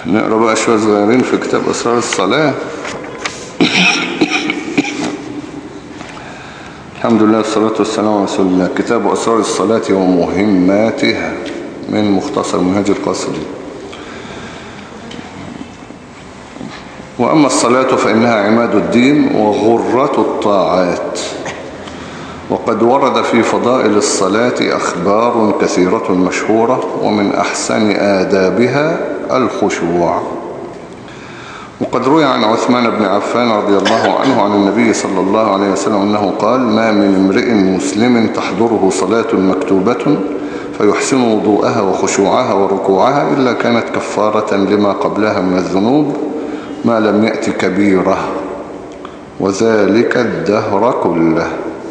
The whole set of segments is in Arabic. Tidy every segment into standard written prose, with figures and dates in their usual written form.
نقرأ بقى شوية صغيرين في كتاب أسرار الصلاة. الحمد لله والصلاة والسلام على رسول الله. كتاب أسرار الصلاة ومهماتها من مختصر منهج القاصدي. وأما الصلاة فإنها عماد الدين وغرة الطاعات، وقد ورد في فضائل الصلاة أخبار كثيرة مشهورة، ومن أحسن آدابها الخشوع. وقد روي عن عثمان بن عفان رضي الله عنه عن النبي صلى الله عليه وسلم أنه قال: ما من امرئ مسلم تحضره صلاة مكتوبة فيحسن وضوءها وخشوعها وركوعها إلا كانت كفارة لما قبلها من الذنوب ما لم يأت كبيرة، وذلك الدهر كله.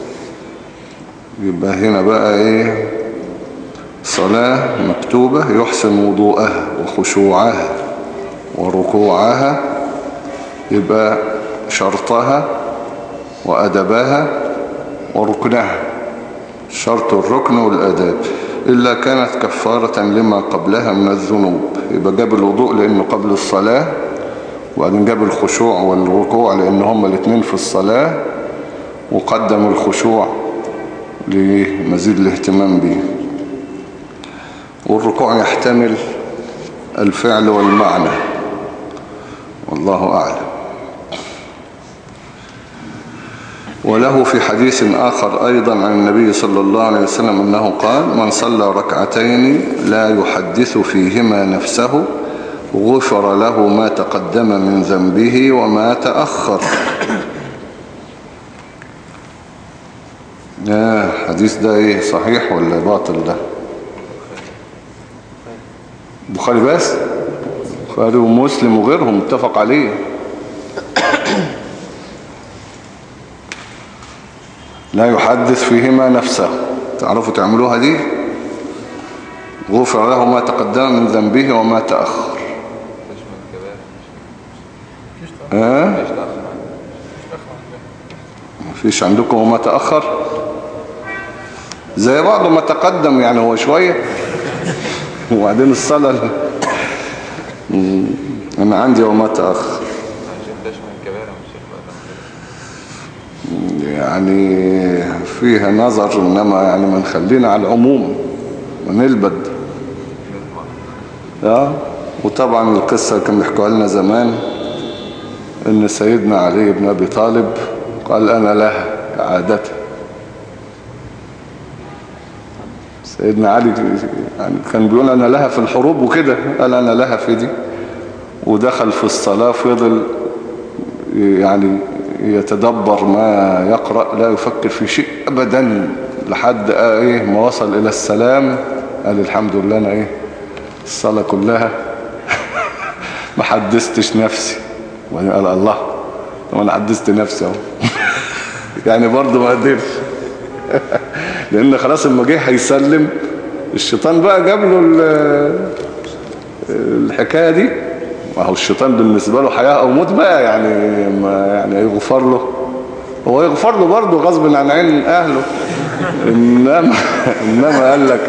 يبقى هنا بقى ايه؟ صلاة مكتوبة يحسن وضوءها وخشوعها وركوعها، يبقى شرطها وأدبها وركنها، شرط الركن والأداب، إلا كانت كفارة لما قبلها من الذنوب. يبقى جاب الوضوء لأنه قبل الصلاة، وبعدين جاب الخشوع والركوع لأن هما الاثنين في الصلاة، وقدم الخشوع لمزيد الاهتمام به. والركوع يحتمل الفعل والمعنى، والله أعلم. وله في حديث آخر أيضا عن النبي صلى الله عليه وسلم أنه قال: من صلى ركعتين لا يحدث فيهما نفسه غفر له ما تقدم من ذنبه وما تأخر. حديث ده ايه، صحيح ولا باطل؟ ده بخاري بس، بخاري ومسلم وغيرهم متفق عليه. لا يحدث فيهما نفسه، تعرفوا تعملوها دي؟ غفر له ما تقدم من ذنبه وما تأخر. مفيش عندكم وما تأخر؟ زي بعضه ما تقدم يعني، هو شوية وبعدين الصلاة. أنا عندي وما تأخر يعني فيها نظر، إنما يعني من خلينا على العموم ونلبد. وطبعا القصة كان بيحكوها لنا زمان إن سيدنا علي بن أبي طالب قال: أنا لها كعادته. سيدنا علي يعني كان بيقول أنا لها في الحروب وكده، قال أنا لها في دي. ودخل في الصلاة فضل يعني يتدبر ما يقرأ، لا يفكر في شيء أبدا، لحد ما وصل إلى السلام. قال: الحمد لله أنا الصلاة كلها ما حدثتش نفسي. وبعدين قال: الله، طب أنا حدثت نفسي اهو. يعني برضه ما قدرش لأن خلاص لما جه هيسلم الشيطان بقى جاب له الحكاية دي. وهو الشيطان بالنسبة له حياة أو موت بقى، يعني يغفر له، هو يغفر له برضه غصب عن عين أهله. إنما قال لك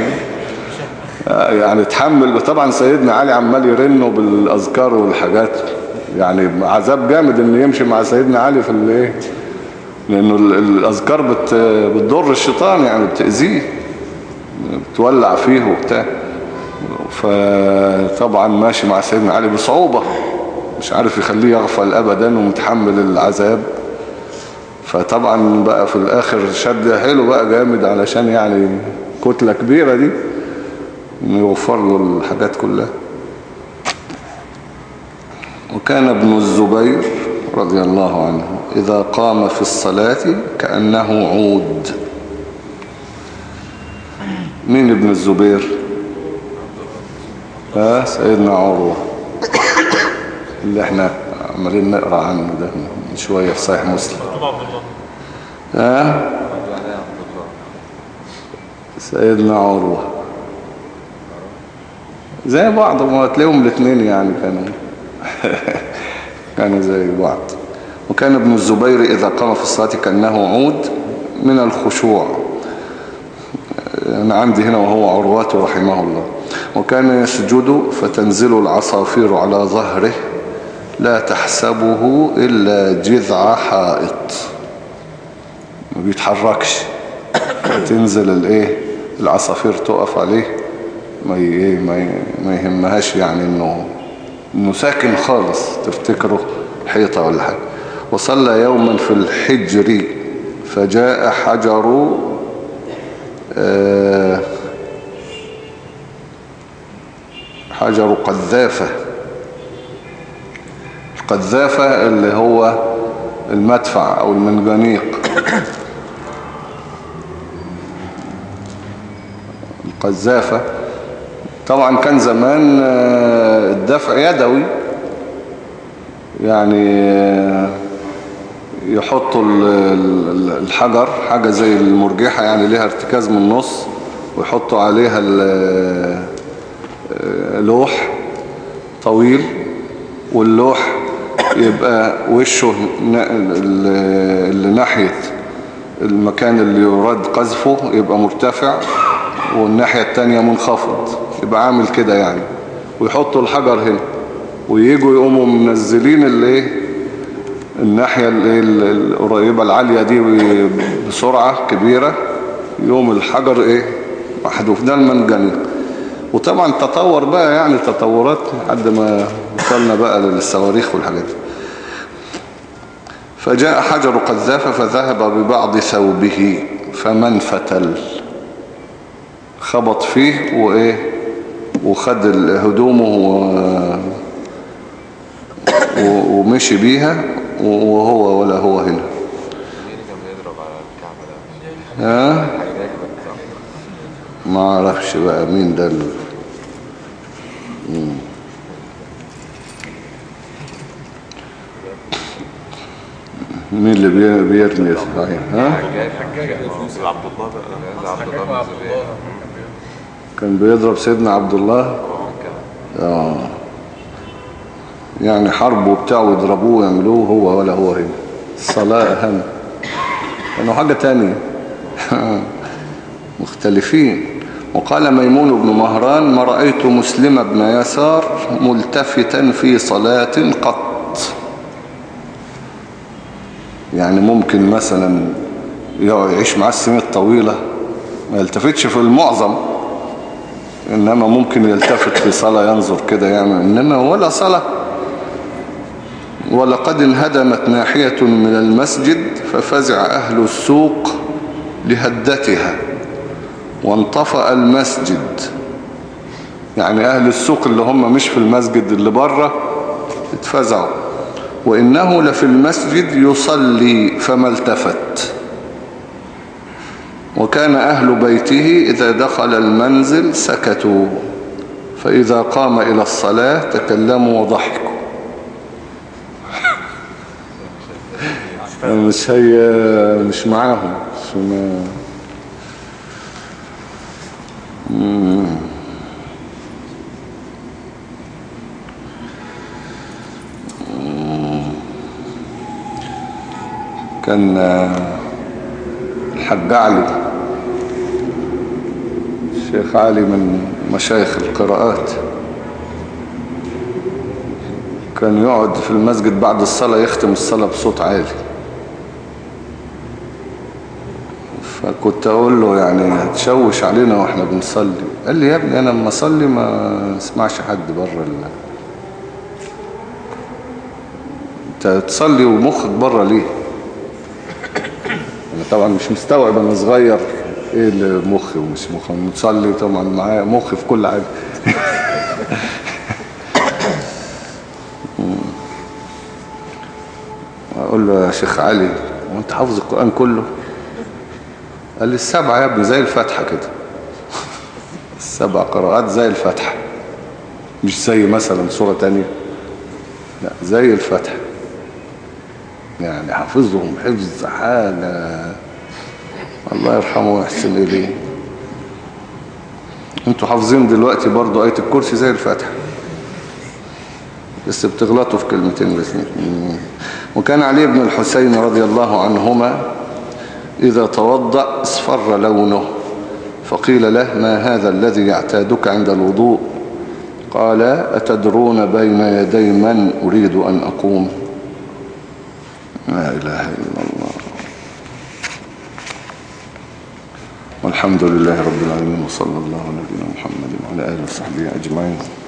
يعني تحمل. طبعا سيدنا علي عمال يرنه بالأذكار والحاجات، يعني عذاب جامد إنه يمشي مع سيدنا علي في لأنه الأذكار بتضر الشيطان، يعني بتأذيه، بتولع فيه وبتاع. فطبعا ماشي مع سيدنا علي بصعوبة، مش عارف يخليه يغفل أبدا ومتحمل العذاب. فطبعا بقى في الآخر شد حيله بقى جامد علشان يعني كتلة كبيرة دي إنه يغفر له الحاجات كلها. وكان ابن الزبير رضي الله عنه إذا قام في الصلاة كأنه عود. مين ابن الزبير؟ سيدنا عروة اللي احنا عمالين نقرأ عنه ده من شوية في صحيح مسلم. سيدنا عروة زي بعض، ما تلاقيهم الاثنين يعني كانوا زي بعض. وكان ابن الزبير إذا قام في الصلاة كأنه عود من الخشوع. أنا عندي هنا وهو عروة رحمه الله. وكان يسجد فتنزل العصافير على ظهره لا تحسبه إلا جذع حائط، ما بيتحركش، تنزل العصافير تقف عليه ما يهمهاش، يعني انه ساكن خالص، تفتكره حيطة ولا حاجة. وصلى يوما في الحجر فجاء حجر قذافة. القذافة اللي هو المدفع أو المنجنيق. القذافة طبعا كان زمان الدفع يدوي، يعني يحطوا الحجر حاجة زي المرجحة، يعني ليها ارتكاز من النص، ويحطوا عليها لوح طويل، واللوح يبقى وشه اللي ناحية المكان اللي يراد قذفه يبقى مرتفع، والناحية التانية منخفض، يبقى عامل كده يعني. ويحطوا الحجر هنا، وييجوا يقوموا منزلين الناحية القريبة العالية دي بسرعة كبيرة، يقوم الحجر محذوف. ده المنجنيق. وطبعا تطور بقى، يعني تطورات لحد ما وصلنا بقى للصواريخ والحاجات. فجاء حجر قذافة فذهب ببعض ثوبه فمن فتل، خبط فيه وخد هدومه ومشي بيها، وهو ولا هو هنا. ما اعرفش بقى مين ده مين اللي بيرمي صحيح. كان بيضرب سيدنا عبد الله. يعني حرب وبتاعه يضربوه ويعملوه، هو ولا هو هنا. الصلاة أهم، كانوا حاجة تانية. مختلفين. وقال ميمون بن مهران ما رأيت مسلم بن يسار ملتفتا في صلاة قط. يعني ممكن مثلا يعيش مع السنين الطويلة ما يلتفتش في المعظم، إنما ممكن يلتفت في صلاة ينظر كده يعمل، إنما ولا صلاة. ولقد انهدمت ناحية من المسجد ففزع أهل السوق لهدتها وانطفأ المسجد. يعني أهل السوق اللي هم مش في المسجد اللي بره اتفزعوا. وإنه لفي المسجد يصلي فما التفت. وكان أهل بيته إذا دخل المنزل سكتوا، فإذا قام إلى الصلاة تكلموا وضحكوا. مش معاهم. كان الحاج علي، الشيخ علي من مشايخ القراءات، كان يقعد في المسجد بعد الصلاة يختم الصلاة بصوت عالي. فكنت أقول له يعني هتشوش علينا وإحنا بنصلي. قال لي يا ابني أنا لما أصلي ما اسمعش حد بره أنت تصلي ومخك بره ليه؟ أنا طبعا مش مستوعب، أنا صغير إيه اللي مخي ومش مخي، متصلي طبعا معايا مخي في كل حاجة. أقول له يا شيخ علي وأنت حافظ القرآن كله؟ قال لي السبعة يا ابني زي الفاتحة كده. السبع قراءات زي الفاتحة، مش زي مثلا سورة تانية، لا زي الفاتحة. يعني حافظهم حفظ حاجة الله يرحمه ويحسن إليه. انتوا حافظين دلوقتي برضو آية الكرسي زي الفاتحة، بس بتغلطوا في كلمتين بس. وكان علي بن الحسين رضي الله عنهما إذا توضأ اصفر لونه، فقيل له ما هذا الذي يعتادك عند الوضوء؟ قال أتدرون بين يدي من أريد أن أقوم؟ لا إله إلا الله. والحمد لله رب العالمين، وصلى الله على نبينا محمد وعلى آله وصحبه أجمعين.